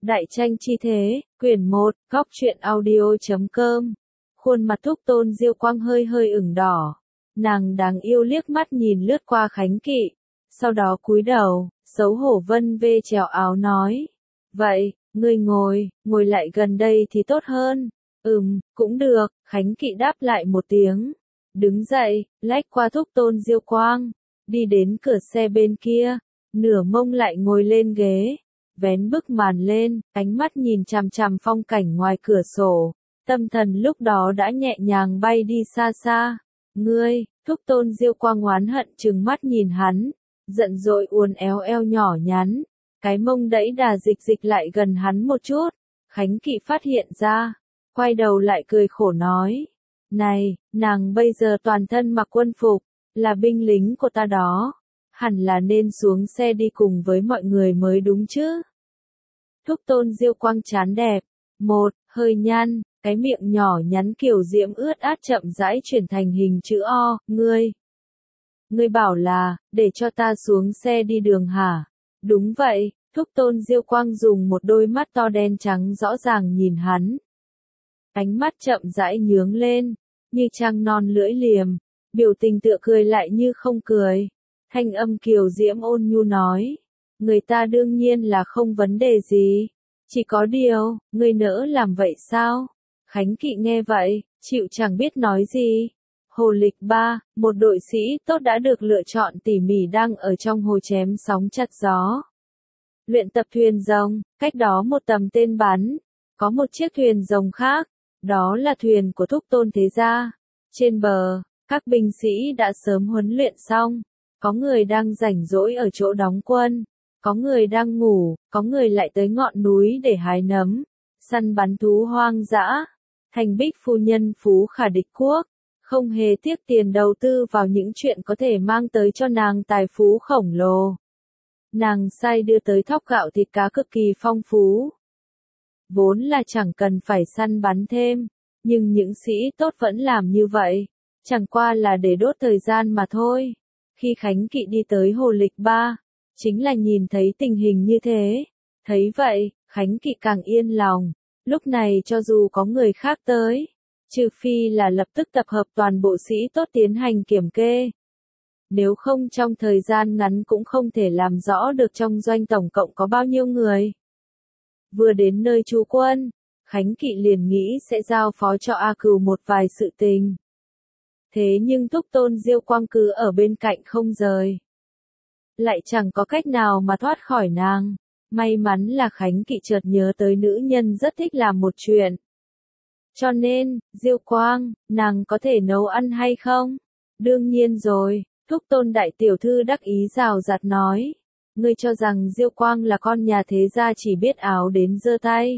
Đại tranh chi thế, quyển 1, góc truyện audio.com. Khuôn mặt Thúc Tôn Diêu Quang hơi hơi ửng đỏ. Nàng đáng yêu liếc mắt nhìn lướt qua Khánh Kỵ. Sau đó cúi đầu, xấu hổ vân vê trèo áo nói. Vậy, ngươi ngồi lại gần đây thì tốt hơn. Cũng được, Khánh Kỵ đáp lại một tiếng. Đứng dậy, lách qua Thúc Tôn Diêu Quang. Đi đến cửa xe bên kia, nửa mông lại ngồi lên ghế. Vén bức màn lên, ánh mắt nhìn chằm chằm phong cảnh ngoài cửa sổ. Tâm thần lúc đó đã nhẹ nhàng bay đi xa xa. Ngươi, Thúc Tôn Diêu Quang oán hận trừng mắt nhìn hắn. Giận dội uốn éo eo nhỏ nhắn. Cái mông đẫy đà dịch lại gần hắn một chút. Khánh Kỵ phát hiện ra. Quay đầu lại cười khổ nói. Này, nàng bây giờ toàn thân mặc quân phục. Là binh lính của ta đó. Hẳn là nên xuống xe đi cùng với mọi người mới đúng chứ. Thúc Tôn Diêu Quang chán đẹp. Hơi nhăn, cái miệng nhỏ nhắn kiểu diễm ướt át chậm rãi chuyển thành hình chữ O. Ngươi bảo là, để cho ta xuống xe đi đường hả? Đúng vậy, Thúc Tôn Diêu Quang dùng một đôi mắt to đen trắng rõ ràng nhìn hắn. Ánh mắt chậm rãi nhướng lên, như trăng non lưỡi liềm, biểu tình tựa cười lại như không cười. Thanh âm kiều diễm ôn nhu nói. Người ta đương nhiên là không vấn đề gì. Chỉ có điều, ngươi nỡ làm vậy sao? Khánh Kỵ nghe vậy, chịu chẳng biết nói gì. Hồ Lịch 3, một đội sĩ tốt đã được lựa chọn tỉ mỉ đang ở trong hồ chém sóng chặt gió. Luyện tập thuyền rồng, cách đó một tầm tên bắn. Có một chiếc thuyền rồng khác, đó là thuyền của Thúc Tôn Thế Gia. Trên bờ, các binh sĩ đã sớm huấn luyện xong. Có người đang rảnh rỗi ở chỗ đóng quân. Có người đang ngủ, có người lại tới ngọn núi để hái nấm, săn bắn thú hoang dã. Thành Bích phu nhân phú khả địch quốc, không hề tiếc tiền đầu tư vào những chuyện có thể mang tới cho nàng tài phú khổng lồ. Nàng sai đưa tới thóc gạo thịt cá cực kỳ phong phú. Vốn là chẳng cần phải săn bắn thêm, nhưng những sĩ tốt vẫn làm như vậy, chẳng qua là để đốt thời gian mà thôi. Khi Khánh Kỵ đi tới Hồ Lịch 3, chính là nhìn thấy tình hình như thế. Thấy vậy, Khánh Kỵ càng yên lòng. Lúc này cho dù có người khác tới, trừ phi là lập tức tập hợp toàn bộ sĩ tốt tiến hành kiểm kê. Nếu không trong thời gian ngắn cũng không thể làm rõ được trong doanh tổng cộng có bao nhiêu người. Vừa đến nơi trú quân, Khánh Kỵ liền nghĩ sẽ giao phó cho A Cừu một vài sự tình. Thế nhưng Thúc Tôn Diêu Quang cứ ở bên cạnh không rời. Lại chẳng có cách nào mà thoát khỏi nàng. May mắn là Khánh Kỵ chợt nhớ tới nữ nhân rất thích làm một chuyện. Cho nên, Diêu Quang, nàng có thể nấu ăn hay không? Đương nhiên rồi, Thúc Tôn đại tiểu thư đắc ý rào rạt nói. Ngươi cho rằng Diêu Quang là con nhà thế gia chỉ biết áo đến giơ tay.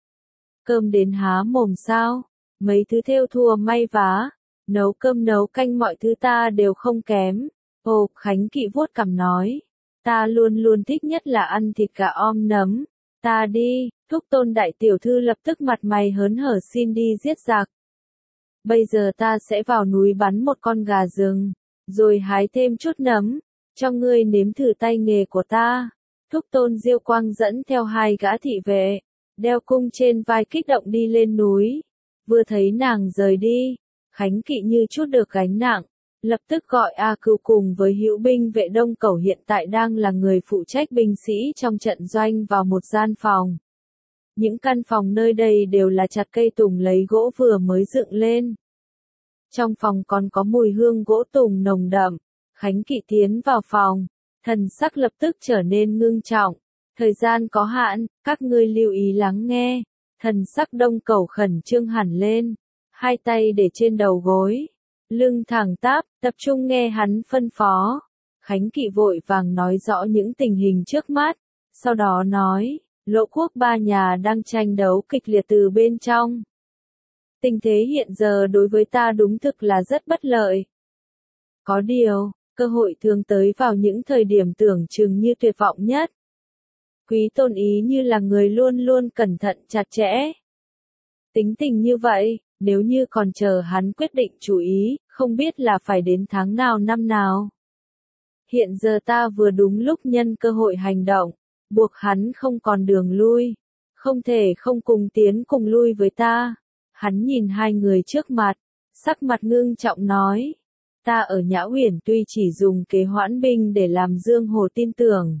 Cơm đến há mồm sao? Mấy thứ thêu thùa may vá, nấu cơm nấu canh mọi thứ ta đều không kém. Khánh Kỵ vuốt cằm nói. Ta luôn luôn thích nhất là ăn thịt gà om nấm. Ta đi, Thúc Tôn đại tiểu thư lập tức mặt mày hớn hở xin đi giết giặc. Bây giờ ta sẽ vào núi bắn một con gà rừng, rồi hái thêm chút nấm, cho ngươi nếm thử tay nghề của ta. Thúc Tôn Diêu Quang dẫn theo hai gã thị vệ, đeo cung trên vai kích động đi lên núi. Vừa thấy nàng rời đi, Khánh Kỵ như chút được gánh nặng. Lập tức gọi A Cừu cùng với hữu binh vệ Đông Cẩu hiện tại đang là người phụ trách binh sĩ trong trận doanh vào một gian phòng. Những căn phòng nơi đây đều là chặt cây tùng lấy gỗ vừa mới dựng lên. Trong phòng còn có mùi hương gỗ tùng nồng đậm. Khánh Kỵ tiến vào phòng, thần sắc lập tức trở nên ngưng trọng. Thời gian có hạn, các ngươi lưu ý lắng nghe. Thần sắc Đông Cẩu khẩn trương hẳn lên, hai tay để trên đầu gối. Lưng thẳng tắp, tập trung nghe hắn phân phó. Khánh Kỵ vội vàng nói rõ những tình hình trước mắt, sau đó nói, Lỗ quốc ba nhà đang tranh đấu kịch liệt từ bên trong. Tình thế hiện giờ đối với ta đúng thực là rất bất lợi. Có điều, cơ hội thường tới vào những thời điểm tưởng chừng như tuyệt vọng nhất. Quý Tôn ý như là người luôn luôn cẩn thận chặt chẽ. Tính tình như vậy, nếu như còn chờ hắn quyết định chủ ý, không biết là phải đến tháng nào năm nào. Hiện giờ ta vừa đúng lúc nhân cơ hội hành động, buộc hắn không còn đường lui. không thể không cùng tiến cùng lui với ta. Hắn nhìn hai người trước mặt, sắc mặt ngưng trọng nói. Ta ở Nhã Uyển tuy chỉ dùng kế hoãn binh để làm Dương Hồ tin tưởng.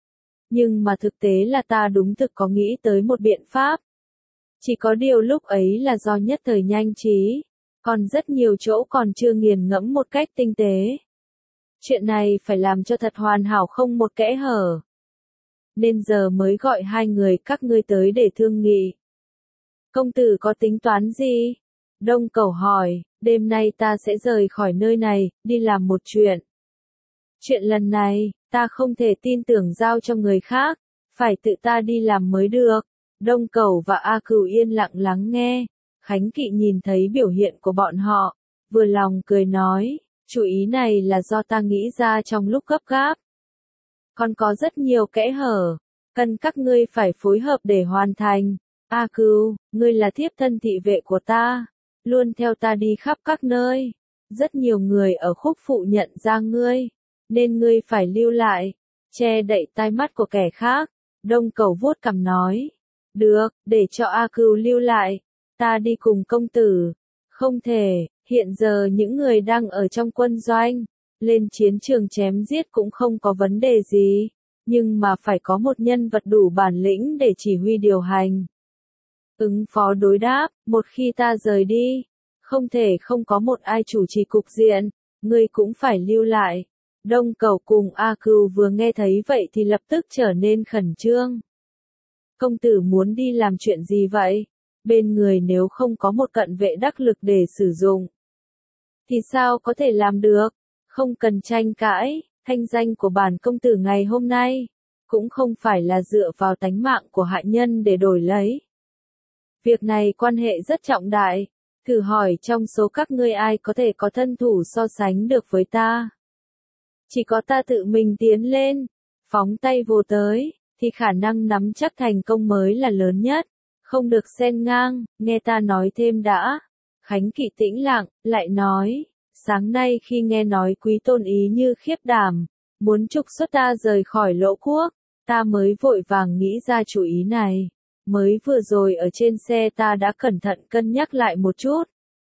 Nhưng mà thực tế là ta đúng thực có nghĩ tới một biện pháp. Chỉ có điều lúc ấy là do nhất thời nhanh trí, còn rất nhiều chỗ còn chưa nghiền ngẫm một cách tinh tế. Chuyện này phải làm cho thật hoàn hảo không một kẽ hở. Nên giờ mới gọi hai người các ngươi tới để thương nghị. Công tử có tính toán gì? Đông Cẩu hỏi, đêm nay ta sẽ rời khỏi nơi này, đi làm một chuyện. Chuyện lần này, ta không thể tin tưởng giao cho người khác, phải tự ta đi làm mới được. Đông Cẩu và A Cửu yên lặng lắng nghe, Khánh Kỵ nhìn thấy biểu hiện của bọn họ, vừa lòng cười nói, chủ ý này là do ta nghĩ ra trong lúc gấp gáp. Còn có rất nhiều kẽ hở, cần các ngươi phải phối hợp để hoàn thành. A Cửu, ngươi là thiếp thân thị vệ của ta, luôn theo ta đi khắp các nơi. Rất nhiều người ở Khúc Phụ nhận ra ngươi, nên ngươi phải lưu lại, che đậy tai mắt của kẻ khác. Đông Cẩu vuốt cằm nói, được, để cho A Cửu lưu lại, ta đi cùng công tử. Không thể, hiện giờ những người đang ở trong quân doanh, lên chiến trường chém giết cũng không có vấn đề gì, nhưng mà phải có một nhân vật đủ bản lĩnh để chỉ huy điều hành. Ứng phó đối đáp, một khi ta rời đi, không thể không có một ai chủ trì cục diện, ngươi cũng phải lưu lại. Đông Cẩu cùng A Cửu vừa nghe thấy vậy thì lập tức trở nên khẩn trương. Công tử muốn đi làm chuyện gì vậy? Bên người nếu không có một cận vệ đắc lực để sử dụng, thì sao có thể làm được? Không cần tranh cãi, thanh danh của bản công tử ngày hôm nay, cũng không phải là dựa vào tánh mạng của hạ nhân để đổi lấy. Việc này quan hệ rất trọng đại, thử hỏi trong số các ngươi ai có thể có thân thủ so sánh được với ta? Chỉ có ta tự mình tiến lên, phóng tay vô tới, thì khả năng nắm chắc thành công mới là lớn nhất, không được xen ngang, nghe ta nói thêm đã. Khánh Kỵ tĩnh lặng, lại nói, sáng nay khi nghe nói Quý Tôn ý như khiếp đảm, muốn trục xuất ta rời khỏi Lỗ Quốc, ta mới vội vàng nghĩ ra chủ ý này. Mới vừa rồi ở trên xe ta đã cẩn thận cân nhắc lại một chút.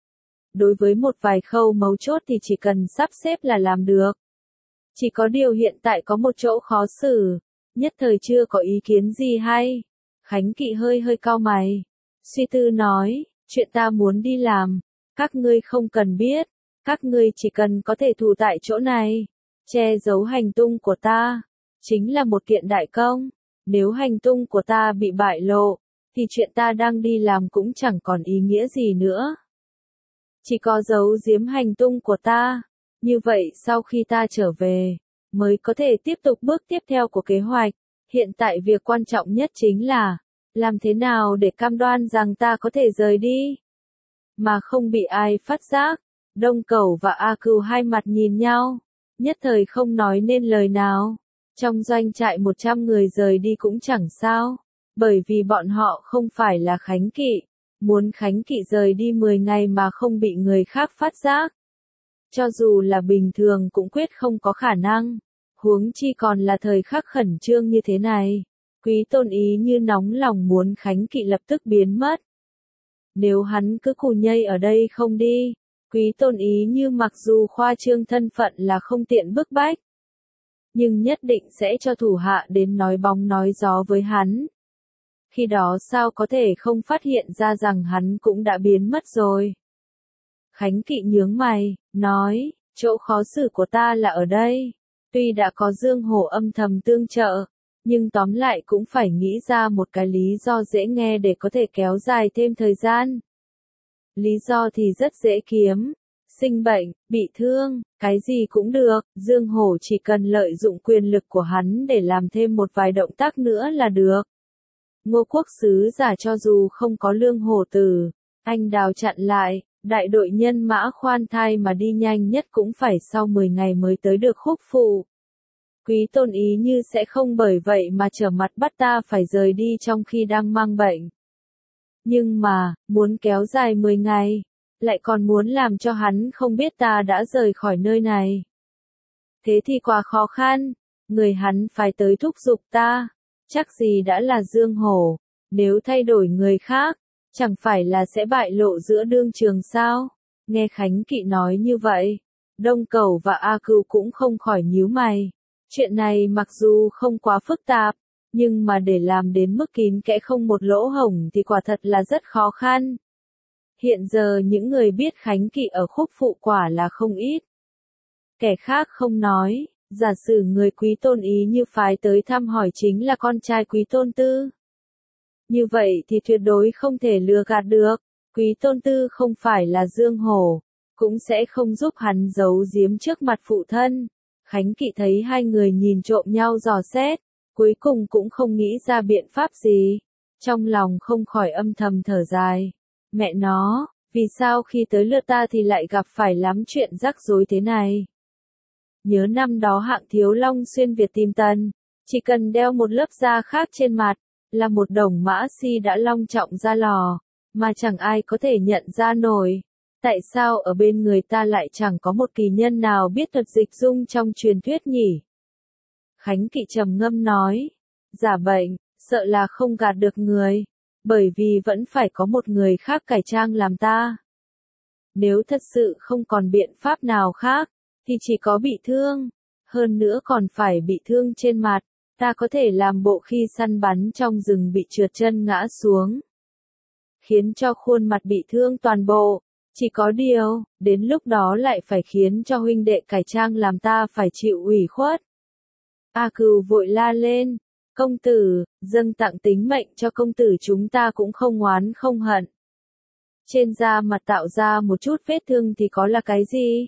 Đối với một vài khâu mấu chốt thì chỉ cần sắp xếp là làm được. Chỉ có điều hiện tại có một chỗ khó xử, nhất thời chưa có ý kiến gì hay. Khánh Kỵ hơi cau mày, suy tư nói, chuyện ta muốn đi làm, các ngươi không cần biết, các ngươi chỉ cần có thể thủ tại chỗ này, che giấu hành tung của ta, chính là một kiện đại công. Nếu hành tung của ta bị bại lộ, thì chuyện ta đang đi làm cũng chẳng còn ý nghĩa gì nữa. Chỉ có giấu giếm hành tung của ta, như vậy sau khi ta trở về, mới có thể tiếp tục bước tiếp theo của kế hoạch. Hiện tại việc quan trọng nhất chính là, làm thế nào để cam đoan rằng ta có thể rời đi, mà không bị ai phát giác. Đông Cẩu và A Cửu hai mặt nhìn nhau, nhất thời không nói nên lời nào. Trong doanh trại 100 người rời đi cũng chẳng sao, bởi vì bọn họ không phải là Khánh Kỵ, muốn Khánh Kỵ rời đi 10 ngày mà không bị người khác phát giác. Cho dù là bình thường cũng quyết không có khả năng, huống chi còn là thời khắc khẩn trương như thế này. Quý Tôn ý như nóng lòng muốn Khánh Kỵ lập tức biến mất. Nếu hắn cứ cù nhây ở đây không đi, Quý Tôn ý như mặc dù khoa trương thân phận là không tiện bức bách, nhưng nhất định sẽ cho thủ hạ đến nói bóng nói gió với hắn. Khi đó sao có thể không phát hiện ra rằng hắn cũng đã biến mất rồi. Khánh Kỵ nhướng mày, nói, chỗ khó xử của ta là ở đây. Tuy đã có Dương Hổ âm thầm tương trợ, nhưng tóm lại cũng phải nghĩ ra một cái lý do dễ nghe để có thể kéo dài thêm thời gian. Lý do thì rất dễ kiếm. Sinh bệnh, bị thương, cái gì cũng được, Dương Hổ chỉ cần lợi dụng quyền lực của hắn để làm thêm một vài động tác nữa là được. Ngô Quốc sứ giả cho dù không có Lương Hổ Tử, anh đào chặn lại, đại đội nhân mã khoan thai mà đi nhanh nhất cũng phải sau 10 ngày mới tới được Khúc Phụ. Quý Tôn ý như sẽ không bởi vậy mà trở mặt bắt ta phải rời đi trong khi đang mang bệnh. Nhưng mà, muốn kéo dài 10 ngày, lại còn muốn làm cho hắn không biết ta đã rời khỏi nơi này. Thế thì quá khó khăn, người hắn phải tới thúc giục ta, chắc gì đã là Dương Hổ, Nếu thay đổi người khác, chẳng phải là sẽ bại lộ giữa đương trường sao? Nghe Khánh Kỵ nói như vậy, Đông Cẩu và A Cừu cũng không khỏi nhíu mày. Chuyện này mặc dù không quá phức tạp, nhưng mà để làm đến mức kín kẽ không một lỗ hổng thì quả thật là rất khó khăn. Hiện giờ những người biết Khánh Kỵ ở Khúc Phụ quả là không ít. Kẻ khác không nói, giả sử người Quý Tôn ý như phái tới thăm hỏi chính là con trai Quý Tôn Tư. Như vậy thì tuyệt đối không thể lừa gạt được, Quý Tôn Tư không phải là Dương Hổ, cũng sẽ không giúp hắn giấu giếm trước mặt phụ thân. Khánh Kỵ thấy hai người nhìn trộm nhau dò xét, cuối cùng cũng không nghĩ ra biện pháp gì. Trong lòng không khỏi âm thầm thở dài. Mẹ nó, vì sao khi tới lượt ta thì lại gặp phải lắm chuyện rắc rối thế này? Nhớ năm đó Hạng Thiếu Long xuyên Việt tìm Tần, chỉ cần đeo một lớp da khác trên mặt, là một đồng mã si đã long trọng ra lò, mà chẳng ai có thể nhận ra nổi. Tại sao ở bên người ta lại chẳng có một kỳ nhân nào biết thuật dịch dung trong truyền thuyết nhỉ? Khánh Kỵ trầm ngâm nói, giả bệnh, sợ là không gạt được người, bởi vì vẫn phải có một người khác cải trang làm ta. Nếu thật sự không còn biện pháp nào khác, thì chỉ có bị thương, hơn nữa còn phải bị thương trên mặt, ta có thể làm bộ khi săn bắn trong rừng bị trượt chân ngã xuống, khiến cho khuôn mặt bị thương toàn bộ. Chỉ có điều, đến lúc đó lại phải khiến cho huynh đệ cải trang làm ta phải chịu ủy khuất. A Cừu vội la lên, công tử, dâng tặng tính mệnh cho công tử chúng ta cũng không oán không hận. Trên da mặt tạo ra một chút vết thương thì có là cái gì?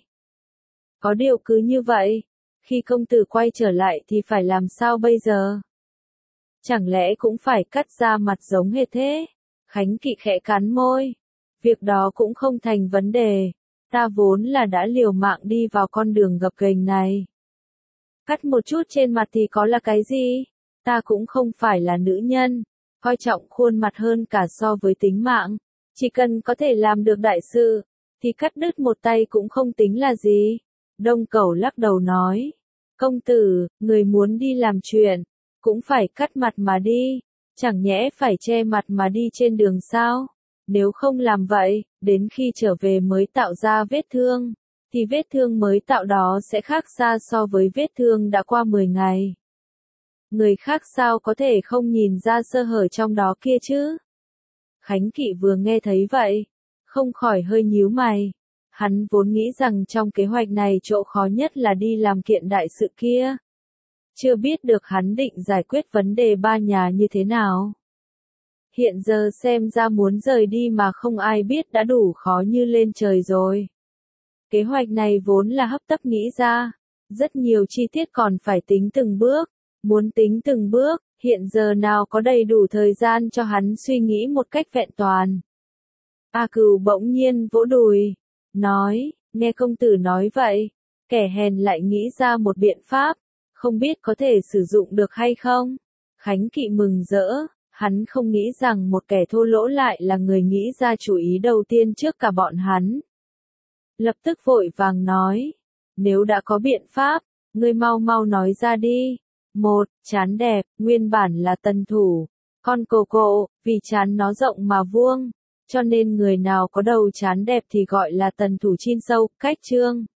Có điều cứ như vậy, khi công tử quay trở lại thì phải làm sao bây giờ? Chẳng lẽ cũng phải cắt da mặt giống hệt thế? Khánh Kỵ khẽ cắn môi. Việc đó cũng không thành vấn đề, ta vốn là đã liều mạng đi vào con đường gập ghềnh này. Cắt một chút trên mặt thì có là cái gì? Ta cũng không phải là nữ nhân, coi trọng khuôn mặt hơn cả so với tính mạng. Chỉ cần có thể làm được đại sự, thì cắt đứt một tay cũng không tính là gì. Đông Cẩu lắc đầu nói, công tử, người muốn đi làm chuyện, cũng phải cắt mặt mà đi, chẳng nhẽ phải che mặt mà đi trên đường sao? Nếu không làm vậy, đến khi trở về mới tạo ra vết thương, thì vết thương mới tạo đó sẽ khác xa so với vết thương đã qua 10 ngày. Người khác sao có thể không nhìn ra sơ hở trong đó kia chứ? Khánh Kỵ vừa nghe thấy vậy, không khỏi hơi nhíu mày. Hắn vốn nghĩ rằng trong kế hoạch này chỗ khó nhất là đi làm kiện đại sự kia. Chưa biết được hắn định giải quyết vấn đề ba nhà như thế nào. Hiện giờ xem ra muốn rời đi mà không ai biết đã đủ khó như lên trời rồi. Kế hoạch này vốn là hấp tấp nghĩ ra, rất nhiều chi tiết còn phải tính từng bước, muốn tính từng bước, hiện giờ nào có đầy đủ thời gian cho hắn suy nghĩ một cách vẹn toàn. A Cừu bỗng nhiên vỗ đùi, nói, nghe công tử nói vậy, kẻ hèn lại nghĩ ra một biện pháp, không biết có thể sử dụng được hay không? Khánh Kỵ mừng rỡ. Hắn không nghĩ rằng một kẻ thô lỗ lại là người nghĩ ra chủ ý đầu tiên trước cả bọn hắn. Lập tức vội vàng nói, nếu đã có biện pháp, ngươi mau mau nói ra đi. Một, trán đẹp, nguyên bản là tần thủ, con cồ, vì trán nó rộng mà vuông, cho nên người nào có đầu trán đẹp thì gọi là tần thủ chin sâu, cách chương.